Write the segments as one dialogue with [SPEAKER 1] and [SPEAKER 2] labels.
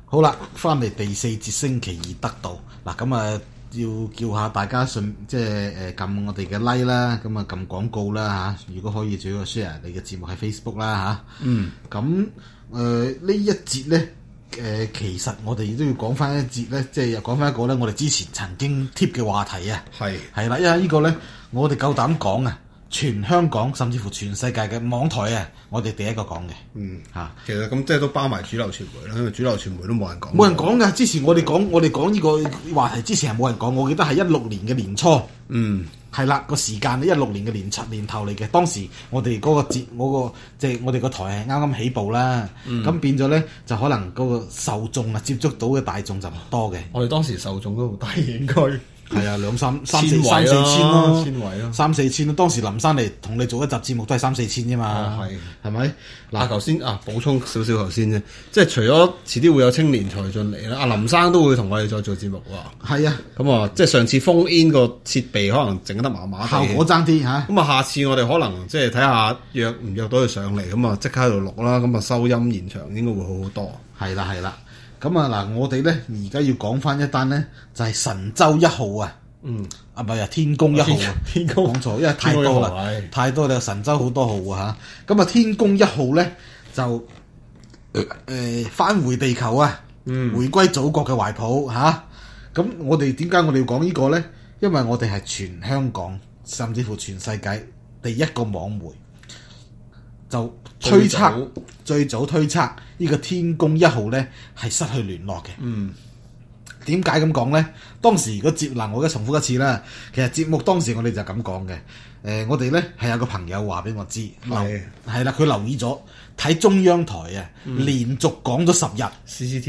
[SPEAKER 1] 好啦，翻嚟第4節星期二得到嗱，咁啊要叫下大家即係撳我哋嘅 like 啦，咁啊撳廣告啦嚇，如果可以最好 share 你嘅節目喺 Facebook 啦嚇。咁呢一節咧其實我哋都要講翻一節咧，即係又講翻一個咧，我哋之前曾經貼嘅話題啊，係啦，因為呢個咧我哋夠膽講啊。全香港甚至乎全世界嘅網台啊，我哋第一個講嘅。
[SPEAKER 2] 其實咁即係都包埋主流傳媒啦，因為主流傳媒都冇人講。
[SPEAKER 1] 冇人講㗎，之前我哋講呢個話題之前係冇人講，我記得係16年嘅年初。係啦，個時間16年嘅年頭嚟嘅。當時我哋嗰個即係我哋個台係啱啱起步啦。咁變咗咧，就可能嗰個受眾啊，接觸到嘅大眾就唔多嘅。
[SPEAKER 2] 我哋當時受眾都好低，應該。
[SPEAKER 1] 係啊，2、3、3、4千咯
[SPEAKER 2] ，1000位咯
[SPEAKER 1] ，3、4千咯。當時林生嚟同你做一集節目都係3、4千啫嘛，係咪？
[SPEAKER 2] 嗱，頭先補充少少頭先啫，即係除咗遲啲會有青年才進嚟啦，阿林生都會同我哋再做節目喎。
[SPEAKER 1] 係啊，
[SPEAKER 2] 咁啊，即係上次phone in個設備可能整得麻麻，
[SPEAKER 1] 效果爭啲嚇。
[SPEAKER 2] 咁啊，下次我哋可能即係睇下約唔約到佢上嚟，咁啊即刻喺度錄啦，咁啊收音現場應該會好好多。
[SPEAKER 1] 係啦。咁啊嗱，我哋咧而家要講翻一單咧，就係神舟1號啊。唔係天宮1號啊，天宮講錯，因為太多啦，太多啦，神舟好多號啊嚇。咁啊，天宮1號咧就返回地球啊，回歸祖國嘅懷抱嚇。咁我哋點解我哋要講呢個咧？因為我哋係全香港甚至乎全世界第一個網媒就最早推測呢個天宮1號咧係失去聯絡嘅。點解咁講咧？當時個我而家重複一次啦。其實節目當時我哋就咁講嘅。我哋咧係有個朋友話俾我知，係啦，佢留意咗睇中央台啊，連續講咗10日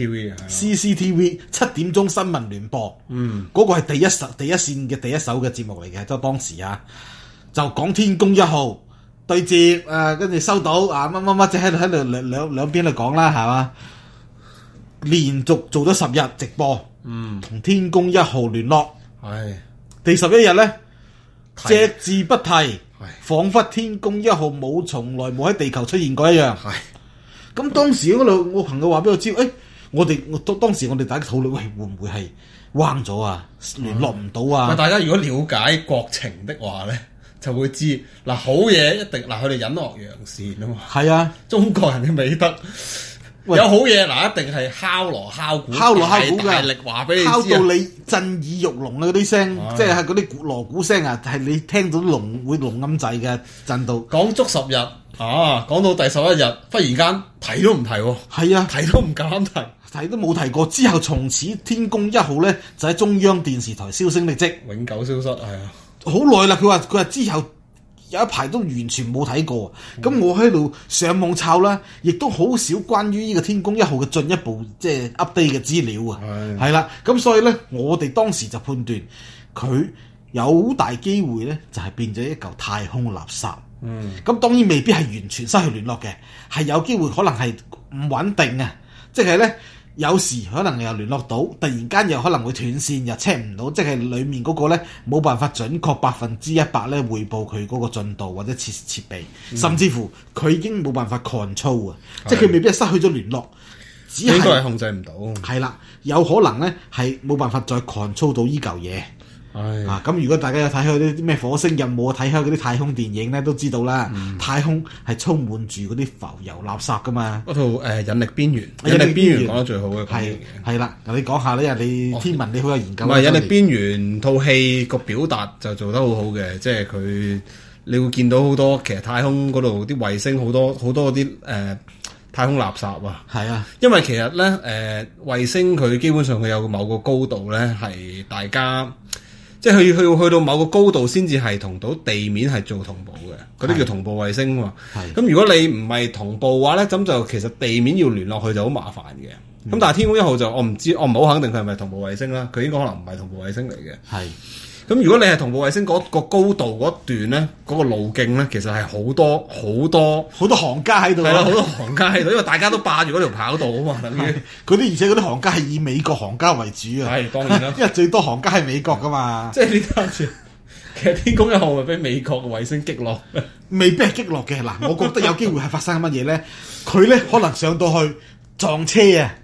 [SPEAKER 1] CCTV 7點鐘新聞聯播，嗰個係第一線嘅第一手嘅節目嚟嘅，即係當時啊，就講天宮1號對接跟住收到乜乜乜，即係喺度兩邊度講啦，係嘛？連續做咗10日直播，同天宮1號聯絡，第11日咧隻字不提，彷彿天宮1號從來冇喺地球出現過一樣。咁當時嗰度我朋友話俾我知，當時我哋大家討論，會唔會係彎咗啊？聯絡唔到啊？
[SPEAKER 2] 大家如果了解國情的話咧，就會知嗱，好嘢一定佢哋隱惡揚善啊嘛。係啊，中國人嘅美德。有好嘢嗱，一定係敲鑼敲鼓嘅，大力話俾你知，
[SPEAKER 1] 敲到你震耳欲聾啊！嗰啲聲，即係嗰啲鑼鼓聲啊，係你聽到會聾咁滯嘅震到。
[SPEAKER 2] 講足10日講到第11日，忽然間提都唔提喎。
[SPEAKER 1] 係啊，
[SPEAKER 2] 提都唔敢提，
[SPEAKER 1] 提都冇提過。之後從此天宮1號咧就喺中央電視台銷聲匿跡，
[SPEAKER 2] 永久消失。係啊，
[SPEAKER 1] 好耐啦。佢話之後。有一排都完全冇睇過，咁我喺度上網抄啦，亦都好少關於呢個天宮1號嘅進一步即係 update 嘅資料啊，係啦，咁所以咧，我哋當時就判斷佢有好大機會咧，就係變咗一嚿太空垃圾。咁當然未必係完全失去聯絡嘅，係有機會可能係唔穩定啊，即係咧。有時可能又聯絡到，突然間又可能會斷線，又 check 唔到，即係裡面嗰個咧冇辦法準確100%咧匯報佢嗰個進度或者設備，甚至乎佢已經冇辦法 control 啊，即係佢未必係失去咗聯絡，只係
[SPEAKER 2] 應該係控制唔到。
[SPEAKER 1] 係啦，有可能咧係冇辦法再 control 到依嚿嘢。咁如果大家有睇開啲咩火星任務，睇開嗰啲太空電影咧，都知道啦。太空係充滿住嗰啲浮油垃圾噶嘛。
[SPEAKER 2] 嗰套引力邊緣，引力邊緣講得最好嘅。
[SPEAKER 1] 係啦，你講下咧，因為你天文你好有研究。
[SPEAKER 2] 唔係引力邊緣套戲個表達就做得好好嘅，即係佢你會見到好多其實太空嗰度啲衛星好多啲太空垃圾啊。係啊，因為其實咧衛星佢基本上佢有某個高度咧係大家。即係佢去到某個高度先至係同到地面係做同步嘅，嗰啲叫同步衛星嘛。咁如果你唔係同步嘅話咧，咁就其實地面要聯絡佢就好麻煩嘅。咁但係天宮1號就我唔知，我唔好肯定佢係咪同步衛星啦。佢應該可能唔係同步衛星嚟嘅。咁如果你係同步衛星嗰個高度嗰段咧，嗰個路徑咧，其實係好多行家喺度。係啦，好多行家喺度，因為大家都霸住嗰條跑道啊嘛，等於
[SPEAKER 1] 嗰啲，而且嗰啲行家係以美國行家為主啊。
[SPEAKER 2] 係當然啦，
[SPEAKER 1] 因為最多行家係美國噶嘛。
[SPEAKER 2] 即係呢單嘢，其實天宮1號係俾美國嘅衛星擊落，
[SPEAKER 1] 未必係擊落嘅。嗱，我覺得有機會係發生乜嘢咧？佢咧可能上到去撞車啊！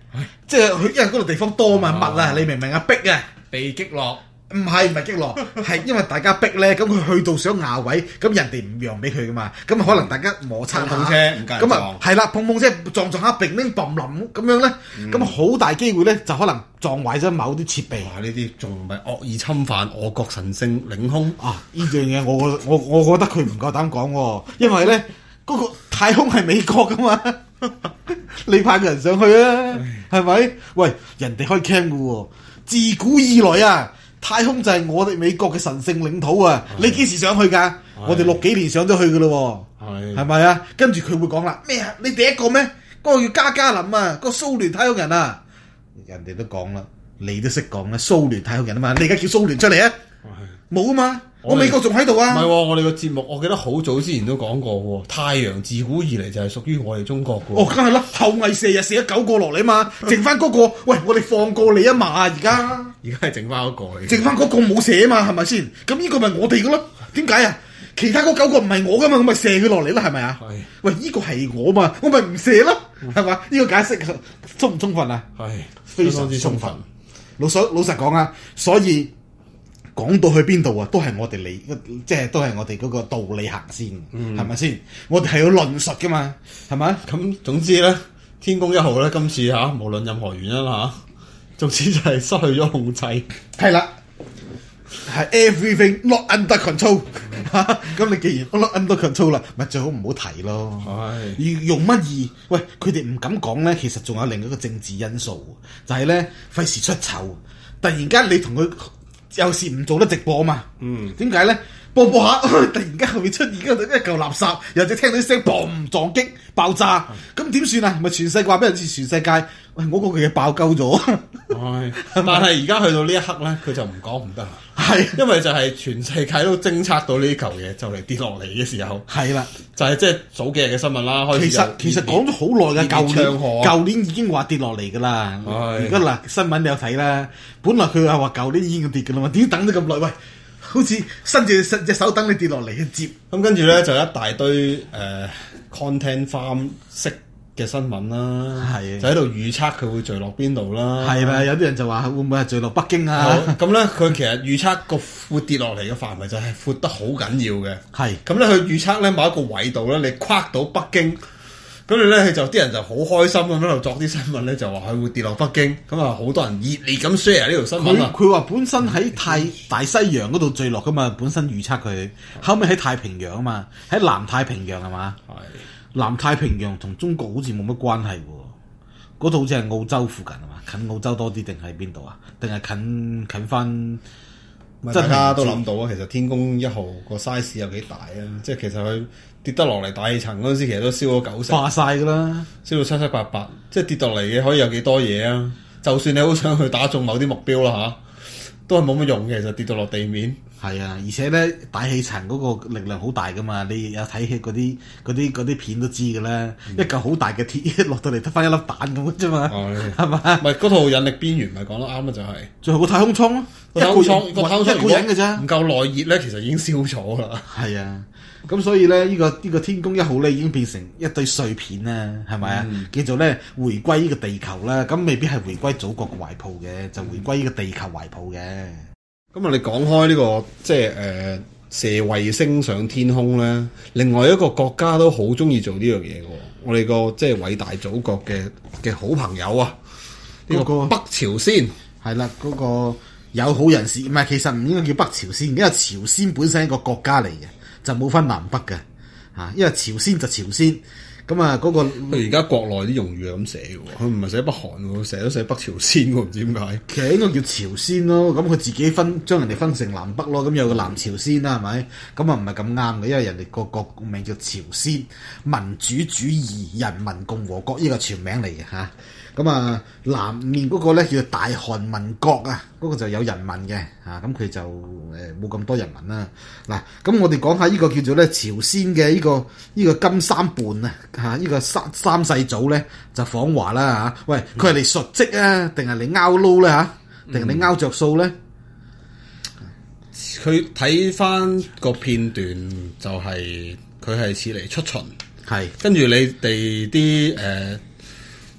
[SPEAKER 1] 即係佢因為嗰度地方多嘛，密啊，你明唔明啊？逼啊，
[SPEAKER 2] 被擊落。
[SPEAKER 1] 唔係擊落，係因為大家逼咧，咁佢去到想壓位，咁人哋唔讓俾佢噶嘛，咁可能大家摩擦下，咁啊係啦，碰車撞下，乒乒乓冧咁樣咧，咁好大機會咧就可能撞壞咗某啲設備。
[SPEAKER 2] 哇！呢啲仲唔係惡意侵犯我國神聖領空
[SPEAKER 1] 啊？呢樣嘢我覺得佢唔夠膽講喎，因為咧嗰個太空係美國噶嘛，你派個人上去啊，係咪？喂，人哋開 cam 噶喎，自古以來啊。太空就係我哋美國嘅神聖領土啊！你幾時上去㗎？我哋60幾年上咗去㗎咯喎，係咪啊？跟住佢會講啦，咩啊？你第一個咩？嗰個叫加加林啊，嗰個蘇聯太空人啊，人哋都講啦，你都識講啦，蘇聯太空人啊嘛，你而家叫蘇聯出嚟啊？冇啊嘛，我美國仲喺度啊！
[SPEAKER 2] 唔係喎，我哋個節目我記得好早之前都講過喎，太陽自古以嚟就係屬於我哋中國嘅。
[SPEAKER 1] 哦，梗係啦，後羿射日射咗9個落嚟嘛，剩翻嗰個，喂，我哋放過你啊嘛，而家
[SPEAKER 2] 係剩翻嗰個，
[SPEAKER 1] 剩翻嗰個冇射啊嘛，係咪先？咁呢個咪我哋嘅咯？點解啊？其他嗰9個唔係我噶嘛，我咪射佢落嚟啦，係咪啊？係。喂，呢個係我嘛，我咪唔射咯，係嘛？呢個解釋充唔充分啊？係，非常之充分。老實講啊，所以。講到去邊度啊，都係我哋即係都係我哋嗰個道理行先，係咪先？我哋係要論述噶嘛，係咪？
[SPEAKER 2] 咁總之咧，天宮1號咧，今次無論任何原因總之就係失去咗控制。
[SPEAKER 1] 係啦，係 everything not under control。咁你既然 not under control 啦，咪最好唔好提咯。係用乜意？喂，佢哋唔敢講咧，其實仲有另一個政治因素，就係咧費事出醜。突然間你同佢。有時唔做得直播嘛？點解咧？播下，突然間後面出現一嚿垃圾，又或者聽到啲聲砰撞擊爆炸，咁點算啊？咪全世界話俾人知，全世界喂我嗰句嘢爆鳩咗。
[SPEAKER 2] 但係而家去到呢一刻咧，佢就唔講唔得。係，因為就係全世界都偵測到呢嚿嘢就嚟跌落嚟嘅時候。係啦，就係即係早幾日嘅新聞啦。
[SPEAKER 1] 其實講咗好耐嘅，舊年已經話跌落嚟㗎啦。而家嗱新聞你有睇啦，本來佢話舊年已經跌㗎啦嘛，點等咗咁耐？喂！好似伸住隻手等你跌落嚟去接，
[SPEAKER 2] 咁跟住咧就一大堆content farm 式嘅新聞啦，就喺度預測佢會墜落邊度啦。
[SPEAKER 1] 係啦，有啲人就話會唔會係墜落北京啊？
[SPEAKER 2] 咁咧佢其實預測個會跌落嚟嘅範圍就係闊得好緊要嘅。係咁咧，佢預測咧某一個緯度咧，你跨到北京。咁你咧，佢就啲人就好開心咁喺度作啲新聞咧，就話佢會跌落北京，咁啊好多人熱烈咁 share 呢條新聞啊！
[SPEAKER 1] 佢話本身喺大西洋嗰度墜落噶嘛，本身預測佢，後尾喺太平洋啊嘛，喺南太平洋係嘛？係南太平洋同中國好似冇乜關係喎，嗰度好似係澳洲附近係嘛？近澳洲多啲定係邊度啊？定係近翻？
[SPEAKER 2] 大家都諗到啊，其實天宮1號個 size 有幾大啊？即係其實佢跌得落嚟大氣層嗰陣時，其實都燒咗90%，
[SPEAKER 1] 化晒㗎啦，
[SPEAKER 2] 燒到七七八八。即係跌落嚟嘅可以有幾多嘢啊？就算你好想去打中某啲目標啦都係冇乜用嘅。其實跌到落地面。
[SPEAKER 1] 係啊，而且咧大氣層嗰個力量好大㗎嘛，你有睇起嗰啲片都知㗎啦。一嚿好大嘅鐵落到嚟得翻一粒蛋咁啫嘛，係嘛？
[SPEAKER 2] 唔係嗰套引力邊緣咪講得啱啊，就係
[SPEAKER 1] 最後個太空艙咯，
[SPEAKER 2] 個太空艙
[SPEAKER 1] 一個人嘅啫，
[SPEAKER 2] 唔夠耐熱咧，其實已經燒咗啦。
[SPEAKER 1] 係啊，咁所以咧呢個天宮1號咧已經變成一堆碎片啦，係咪啊？叫做咧回歸呢個地球啦，咁未必係回歸祖國嘅懷抱嘅，就回歸呢個地球懷抱嘅。
[SPEAKER 2] 咁你講開呢個即係射衛星上天空咧，另外一個國家都好中意做呢樣嘢嘅。我哋個即係偉大祖國嘅好朋友啊，呢個北朝鮮
[SPEAKER 1] 係啦，嗰個友好人士唔係，其實唔應該叫北朝鮮，因為朝鮮本身係一個國家嚟嘅，就冇分南北嘅嚇。因為朝鮮就朝鮮。咁啊，嗰個
[SPEAKER 2] 佢而家國內啲用語係咁寫嘅喎，佢唔係寫北韓喎，成日都寫北朝鮮喎，唔知點解。
[SPEAKER 1] 其實應該叫朝鮮咯，咁佢自己將人哋分成南北咯，咁有個南朝鮮啦，係咪？咁啊唔係咁啱嘅，因為人哋個國名叫朝鮮民主主義人民共和國，呢個全名嚟嘅嚇。咁啊，南面嗰個咧叫做大韓民國啊，嗰個就有人民嘅嚇，咁佢就冇咁多人民啦。嗱，咁我哋講下呢個叫做咧朝鮮嘅呢個金三胖啊嚇，呢個三世祖咧就訪華啦嚇。喂，佢係嚟述職啊，定係嚟拗撈咧嚇，定係嚟拗着數咧？
[SPEAKER 2] 佢睇翻個片段就係佢係似嚟出巡，係跟住你哋啲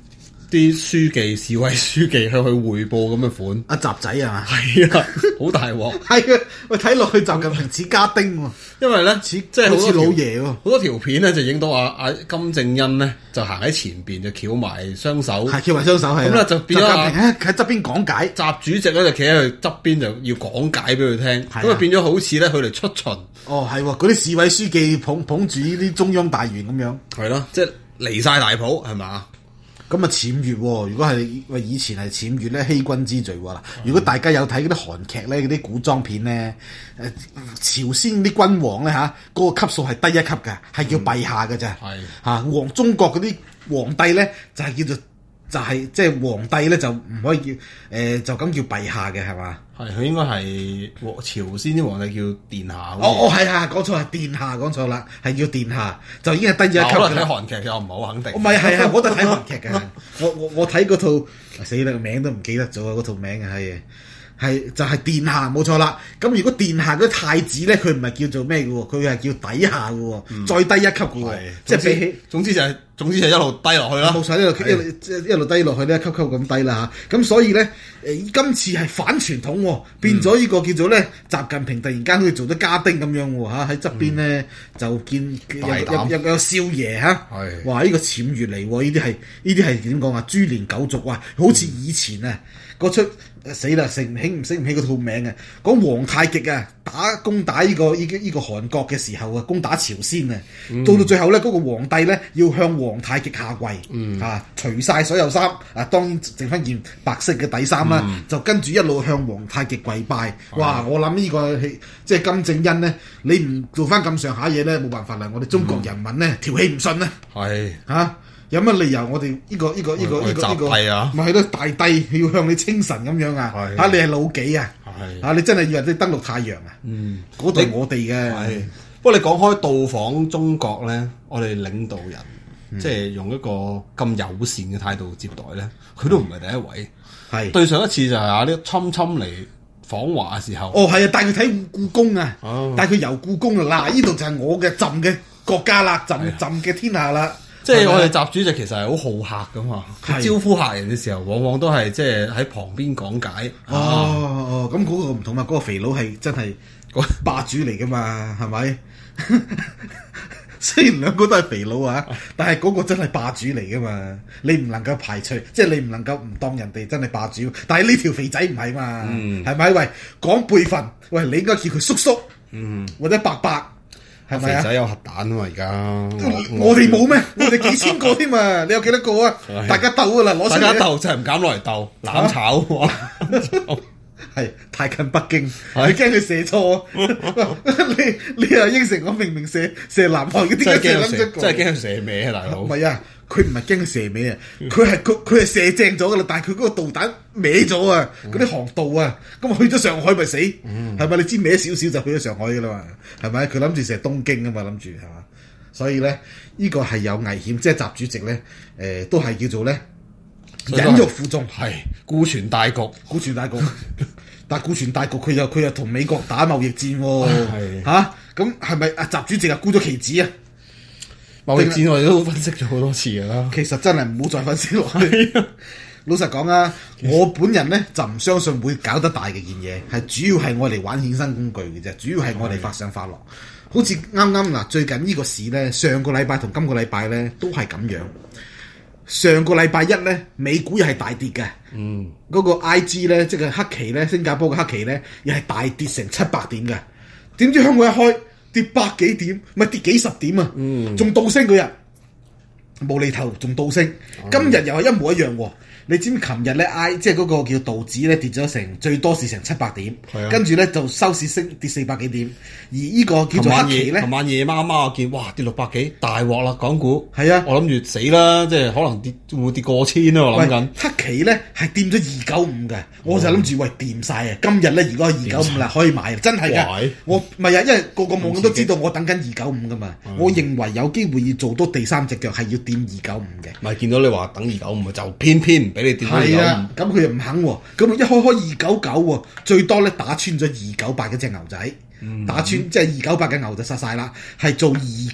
[SPEAKER 2] 啲書記、市委書記向佢匯報咁嘅款。
[SPEAKER 1] 阿習仔啊嘛，
[SPEAKER 2] 係啊，好大鑊。
[SPEAKER 1] 係啊，喂，睇落去習近平似家丁喎，
[SPEAKER 2] 因為咧
[SPEAKER 1] 似即係好似老爺喎。
[SPEAKER 2] 好多條片咧就影到阿金正恩咧就行喺前邊就翹埋雙手，
[SPEAKER 1] 係翹埋雙手係。
[SPEAKER 2] 咁咧就變咗習近平
[SPEAKER 1] 喺側邊講解，
[SPEAKER 2] 習主席咧就企喺佢側邊就要講解俾佢聽，咁啊變咗好似咧佢哋出巡。
[SPEAKER 1] 哦，係喎，嗰啲市委書記捧住呢啲中央大員咁樣。
[SPEAKER 2] 係咯，即係離晒大譜係嘛？
[SPEAKER 1] 咁啊僭越喎！如果係以前係僭越咧，欺君之罪喎啦。如果大家有睇嗰啲韓劇咧，嗰啲古裝片咧，朝鮮啲君王咧嗰個級數係低一級嘅，係叫陛下嘅啫。係中國嗰啲皇帝咧就係叫做即係皇帝咧就唔可以叫就咁叫陛下嘅係嘛？係
[SPEAKER 2] 佢應該係朝鮮啲皇帝叫殿下。
[SPEAKER 1] 係講錯係殿下，講錯啦，係叫殿下，就已經係低咗一級嘅。
[SPEAKER 2] 我睇韓劇我唔係好肯定。
[SPEAKER 1] 唔係我都睇韓劇嘅。我睇嗰套死啦，個名都唔記得咗啊！嗰套名係就係殿下冇錯啦。咁如果殿下嗰啲太子咧，佢唔係叫做咩嘅喎，佢係叫底下嘅喎，再低一級嘅喎。即係比起
[SPEAKER 2] 總之就一路低落去啦。
[SPEAKER 1] 冇錯，一路低落去咧，級級咁低啦嚇。咁所以咧，今次係反傳統喎，變咗呢個叫做咧，習近平突然間好似做咗家丁咁樣喎嚇，喺側邊咧就見有少爺嚇。哇！呢個僭越嚟喎，呢啲係點講啊？株連九族啊，好似以前啊嗰出死啦，醒唔起嗰套名啊？講皇太極啊，攻打呢個韓國嘅時候啊，攻打朝鮮啊，到最後咧，嗰個皇帝咧要向皇太極下跪，除晒所有衫，當然剩翻件白色嘅底衫啦，就跟住一路向皇太極跪拜。哇！我諗呢個即係金正恩咧，你唔做翻咁上下嘢咧，冇辦法啦！我哋中國人民咧條氣唔順啊！有乜理由我哋呢個
[SPEAKER 2] 係啊？
[SPEAKER 1] 咪係咯，大帝要向你稱臣咁樣啊？你係老幾啊？你真係以為你登陸太陽啊？嗰度我哋嘅。
[SPEAKER 2] 不過你講開到訪中國咧，我哋領導人即係用一個咁友善嘅態度接待咧，佢都唔係第一位。係對上一次就係呢侵嚟訪華嘅時候。
[SPEAKER 1] 係啊，帶佢睇故宮啊，帶佢遊故宮啊！嗱，呢度就係我嘅朕嘅國家啦，朕嘅天下啦。
[SPEAKER 2] 即係我哋習主席其實係好好客噶嘛，招呼客人嘅時候，往往都係即係喺旁邊講解。
[SPEAKER 1] 咁嗰個唔同啊，嗰個肥佬係真係霸主嚟噶嘛，係咪？雖然兩個都係肥佬啊，但係嗰個真係霸主嚟噶嘛，你唔能夠排除，即係你唔能夠唔當人哋真係霸主。但係呢條肥仔唔係嘛，係咪？喂，講輩分，喂，你應該叫佢叔叔，或者伯伯。係咪啊？
[SPEAKER 2] 肥仔有核彈啊嘛！而家
[SPEAKER 1] 我哋冇咩？我哋幾千個添啊！你有幾多個啊？大家鬥噶啦，攞出嚟。
[SPEAKER 2] 大家鬥就係唔敢攞嚟鬥，攬炒。
[SPEAKER 1] 係太近北京，你驚佢射錯。你又應承我，明明射南韓嗰啲，
[SPEAKER 2] 真係驚佢射歪啊！大佬。
[SPEAKER 1] 唔係啊，佢唔係驚佢射歪啊，佢係射正咗噶啦，但係佢嗰個導彈歪咗啊，嗰啲航道啊，咁去咗上海咪死，係咪？你知歪少少就去咗上海噶啦嘛，係咪？佢諗住射東京啊嘛，諗住係嘛，所以咧呢個係有危險，即係習主席咧，都係叫做咧忍辱負重，
[SPEAKER 2] 係顧全大局，
[SPEAKER 1] 但顧全大局，佢又同美國打貿易戰喎，咁係咪阿習主席啊沽咗棋子啊？
[SPEAKER 2] 貿易戰我哋都分析咗好多次噶啦，
[SPEAKER 1] 其實真係唔好再分析落去。老實講啊，我本人咧就唔相信會搞得大嘅件嘢，係主要係我嚟玩衍生工具嘅啫，主要係我嚟發上發落。好似啱啱嗱，最近呢個市咧，上個禮拜同今個禮拜咧都係咁樣。上個禮拜一咧，美股又係大跌嘅。嗰個 IG 咧，即係黑期咧，新加坡嘅黑期咧，又係大跌成700點嘅。點知香港一開跌百幾點，咪跌幾十點啊？仲倒升嗰日，無厘頭仲倒升。今日又係一模一樣喎。你知唔知琴日咧即係嗰個叫道指咧跌咗成最多是成700點，跟住咧就收市升跌400幾點，而呢個叫做黑期咧，
[SPEAKER 2] 琴晚夜媽媽我見哇跌600幾，大鑊啦港股。
[SPEAKER 1] 係啊，
[SPEAKER 2] 我諗住死啦，即係可能會跌過千啊！我諗緊
[SPEAKER 1] 黑期咧係掂咗295嘅，我就諗住喂掂晒啊！今日咧如果係295啦，可以買，真係㗎。我唔係啊，因為個網友都知道我等緊295㗎嘛。我認為有機會要做到第三隻腳係要掂295嘅。
[SPEAKER 2] 唔係見到你話等295就偏偏唔俾你掂。
[SPEAKER 1] 係啊，咁佢又唔肯喎，咁一開299喎，最多咧打穿咗298嗰隻牛仔，打穿即係298嘅牛就殺晒啦，係做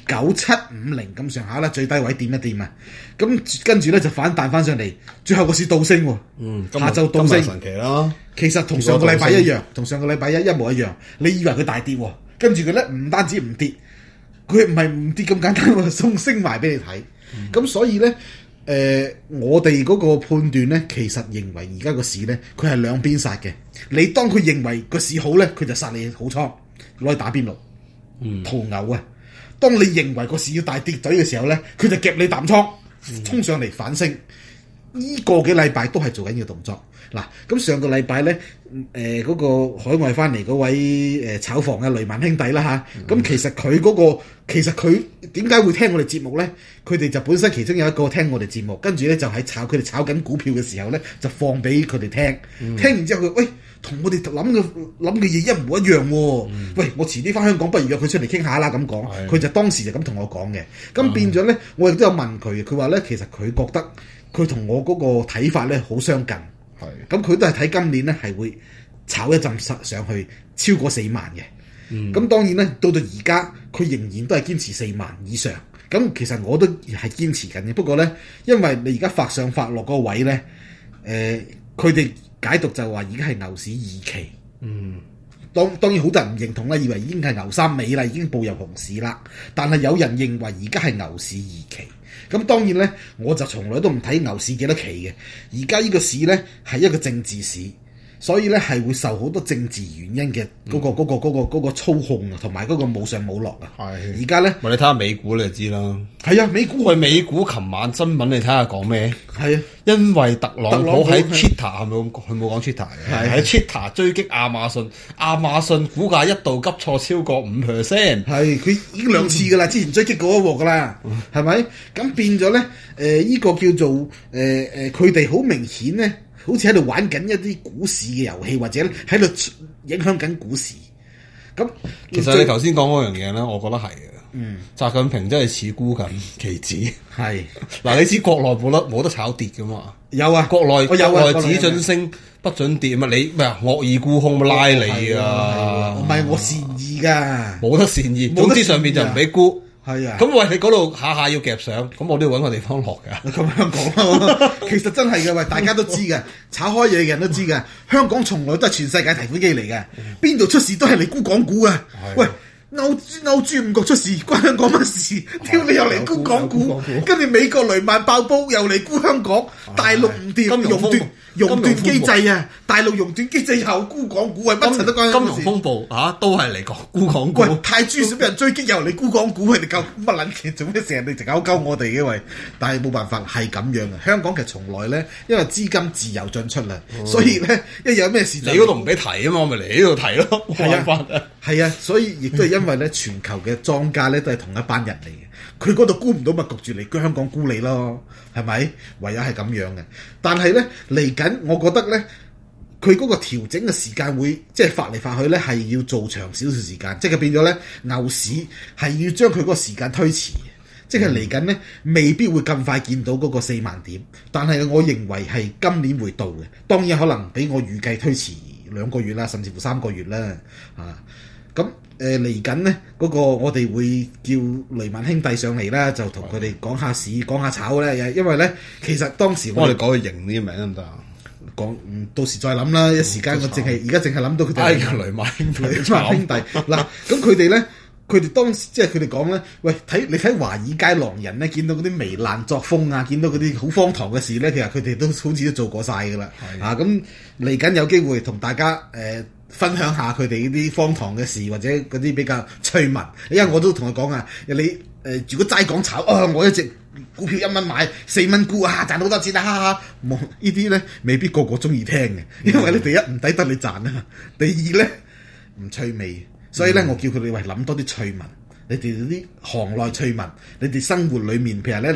[SPEAKER 1] 29750咁上下啦，最低位掂一掂啊，咁跟住咧就反彈翻上嚟，最後個市倒升喎，下晝倒升，
[SPEAKER 2] 神奇啦。
[SPEAKER 1] 其實同上個禮拜一樣，同上個禮拜一模一樣，你以為佢大跌喎，跟住佢咧唔單止唔跌，佢唔係唔跌咁簡單喎，送升埋俾你睇，咁所以咧。我哋嗰個判斷咧，其實認為而家個市咧，佢係兩邊殺嘅。你當佢認為個市好咧，佢就殺你好倉，攞去打邊爐，屠牛啊！當你認為個市要大跌隊嘅時候咧，佢就夾你淡倉，衝上嚟反升。呢個幾禮拜都係做緊呢個動作。嗱，咁上個禮拜咧，嗰個海外翻嚟嗰位炒房嘅雷曼兄弟啦嚇，咁其實佢點解會聽我哋節目咧？佢哋就本身其中有一個聽我哋節目，跟住咧就喺佢哋炒緊股票嘅時候咧，就放俾佢哋聽。聽完之後佢喂，同我哋諗嘅嘢一模一樣喎。喂，我遲啲翻香港，不如約佢出嚟傾下啦咁講。佢就當時就咁同我講嘅。咁變咗咧，我亦都有問佢，佢話咧其實佢覺得佢同我嗰個睇法咧好相近。咁佢都係睇今年咧係會炒一陣上去超過4萬嘅。咁當然咧到而家佢仍然都係堅持4萬以上。咁其實我都係堅持緊嘅。不過咧，因為你而家發上發落嗰個位咧，佢哋解讀就話已經係牛市2期。當然好多人唔認同啦，以為已經係牛3尾啦，已經步入熊市啦。但係有人認為而家係牛市2期。咁當然咧，我就從來都唔睇牛市幾多期嘅。而家呢個市咧係一個政治市，所以咧係會受好多政治原因嘅嗰個操控啊，同埋嗰個冇上冇落啊。係。而家咧，
[SPEAKER 2] 你睇下美股你就知啦。
[SPEAKER 1] 係啊，美股
[SPEAKER 2] 琴晚新聞你睇下講咩？係啊，因為特朗普喺 Twitter 係咪佢冇講 Twitter 嘅？喺 Twitter 追擊亞馬遜股價一度急挫超過5%。
[SPEAKER 1] 係，佢已經2次噶啦，之前追擊過一鑊噶啦，係咪？咁變咗咧，呢個叫做佢哋好明顯咧，好似喺度玩緊一啲股市嘅遊戲，或者喺度影響緊股市。咁
[SPEAKER 2] 其實你頭先講嗰樣嘢咧，我覺得係嘅。習近平真係似沽緊期指。係嗱，你知國內冇得炒跌噶嘛？有啊，國內只准升不准跌嘛？你咩惡意沽空拉你啊？
[SPEAKER 1] 唔係我善意噶，
[SPEAKER 2] 冇得善意。總之上面就唔俾沽。
[SPEAKER 1] 係啊，
[SPEAKER 2] 咁喂，你嗰度下下要夾上，咁我都要搵個地方落噶。
[SPEAKER 1] 咁樣講其實真係嘅，喂，大家都知嘅，炒開嘢嘅人都知嘅。香港從來都係全世界提款機嚟嘅，邊度出事都係嚟沽港股啊！喂，歐豬五國出事關香港乜事？屌你又嚟沽港股，跟住美國雷曼爆煲又嚟沽香港，大陸唔掂，熔斷機制啊！大陸熔斷機制又沽港股，係乜柒都關
[SPEAKER 2] 金融風暴都係嚟沽港股。
[SPEAKER 1] 喂，泰銖少俾人追擊又嚟沽港股，你夠乜撚嘢？做咩成日你直搞我哋嘅喂？但係冇辦法，係咁樣嘅。香港其實從來咧，因為資金自由進出啦，所以咧一有咩事
[SPEAKER 2] 你嗰度唔俾提啊嘛，我咪嚟呢度提咯。冇辦法啊，
[SPEAKER 1] 係啊，所以亦都係因為咧，全球嘅莊家咧都係同一班人嚟嘅。佢嗰度沽唔到咪焗住嚟香港沽你咯，係咪？唯有係咁樣嘅。但係咧嚟緊，我覺得咧，佢嗰個調整嘅時間會即係發嚟發去咧，係要做長少少時間，即係變咗咧牛市係要將佢嗰個時間推遲，即係嚟緊咧未必會咁快見到嗰個4萬點，但係我認為係今年會到嘅。當然可能比我預計推遲2個月啦，甚至乎3個月啦，咁嚟緊咧嗰個我哋會叫雷曼兄弟上嚟啦，就同佢哋講下市、講下炒咧。因為咧，其實當時
[SPEAKER 2] 我哋講佢型呢啲名得唔得啊？
[SPEAKER 1] 講到時再諗啦。一時間我而家淨係諗到佢哋
[SPEAKER 2] 叫雷曼兄弟
[SPEAKER 1] 嗱，咁佢哋咧，佢哋當時即係佢哋講咧，喂，你睇華爾街狼人咧，見到嗰啲糜爛作風啊，見到嗰啲好荒唐嘅事咧，其實佢哋都好似都做過晒噶啦。咁嚟緊有機會同大家分享下佢哋啲荒唐嘅事，或者嗰啲比較趣聞。因為我都同佢講啊，你如果齋講炒我一隻股票1蚊買4蚊沽啊，賺好多錢啊，哈哈！呢啲咧未必個個中意聽嘅，因為你第一唔抵得你賺啊，第二咧唔趣味，所以咧我叫佢哋諗多啲趣聞，你哋啲行內趣聞，你哋生活裡面，譬如咧你哋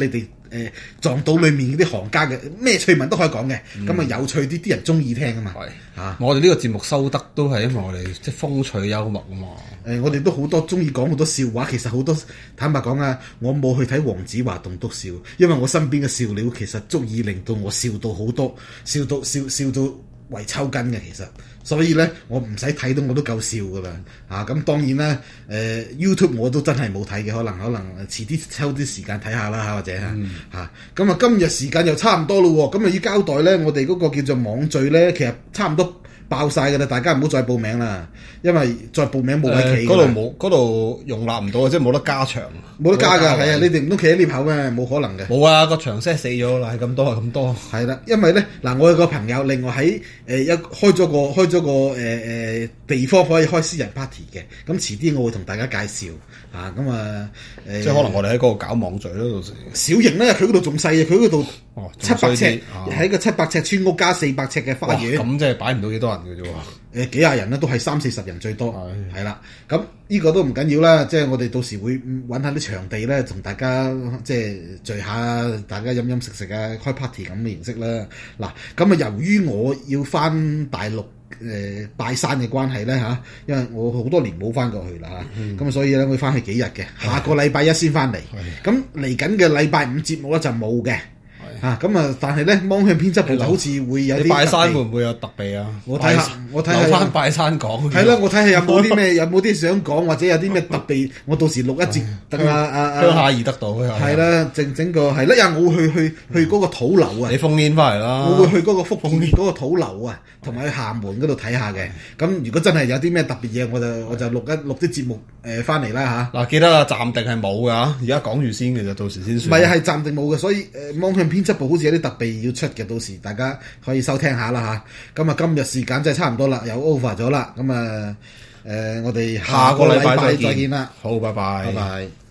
[SPEAKER 1] 撞到裡面嗰啲行家嘅咩趣聞都可以講嘅，咁有趣啲人中意聽啊嘛。
[SPEAKER 2] 我哋呢個節目收得都係因為我哋即係風趣幽默啊嘛。
[SPEAKER 1] 我哋都好多中意講好多笑話，其實好多坦白講啊，我冇去睇黃子華棟篤笑，因為我身邊嘅笑料其實足以令到我笑到好多，笑到胃抽筋嘅其實，所以咧我唔使睇到我都夠笑噶啦。咁當然啦，YouTube 我都真係冇睇嘅，可能遲啲抽啲時間睇下啦，或者咁啊，今日時間又差唔多咯喎，咁啊要交代咧，我哋嗰個叫做網聚咧，其實差唔多爆晒㗎啦，大家唔好再報名啦，因為再報名冇位企。
[SPEAKER 2] 嗰度容納唔到，即係冇得加場，
[SPEAKER 1] 冇得加㗎，係啊，你哋唔通企喺呢口咩？冇可能嘅。
[SPEAKER 2] 冇啊，個場 set 死咗啦，係咁多係咁多。
[SPEAKER 1] 係啦，因為咧嗱，我有個朋友另外喺開咗個地方可以開私人 party 嘅，咁遲啲我會同大家介紹
[SPEAKER 2] 即係可能我哋喺嗰度搞網聚咯，到時
[SPEAKER 1] 小型咧，佢嗰度仲細啊，佢嗰度700尺，喺個700尺村屋加400尺嘅花園。
[SPEAKER 2] 咁即係擺唔到幾多人嘅啫喎。
[SPEAKER 1] 幾廿人啦，都係30-40人最多。係啦，咁呢個都唔緊要啦，即係我哋到時會揾下啲場地咧，同大家即係聚下，大家飲飲食食啊，開 party 咁嘅形式啦。嗱，咁啊由於我要翻大陸拜山嘅關係咧因為我好多年冇翻過去啦咁所以咧我會翻去幾日嘅，下個禮拜一先翻嚟。咁嚟緊嘅禮拜5節目咧就冇嘅。但係咧，芒向編輯部就好似會有啲。
[SPEAKER 2] 你拜山會唔會有特備啊？
[SPEAKER 1] 我睇下，
[SPEAKER 2] 留翻拜山講。
[SPEAKER 1] 係啦，我睇下有冇啲咩，有冇啲想講，或者有啲咩特備，我到時錄一節，等
[SPEAKER 2] 鄉下易得到。
[SPEAKER 1] 係啦，整個係啦，因為我會去嗰個土樓啊。
[SPEAKER 2] 你烽煙翻嚟啦。
[SPEAKER 1] 我會去嗰個福建嗰個土樓啊，同埋去廈門嗰度睇下嘅。咁如果真係有啲咩特別嘢，我就錄啲節目翻嚟啦
[SPEAKER 2] 嗱，記得啊，暫定係冇㗎，而家講住先嘅就到時先算。
[SPEAKER 1] 唔係係暫定冇嘅，所以芒向編輯部好似有啲特備要出嘅，到時大家可以收聽下啦嚇。咁今日時間真係差唔多啦，又 over 咗啦。咁我哋下個禮拜再見啦。
[SPEAKER 2] 好，拜拜。
[SPEAKER 1] 拜拜。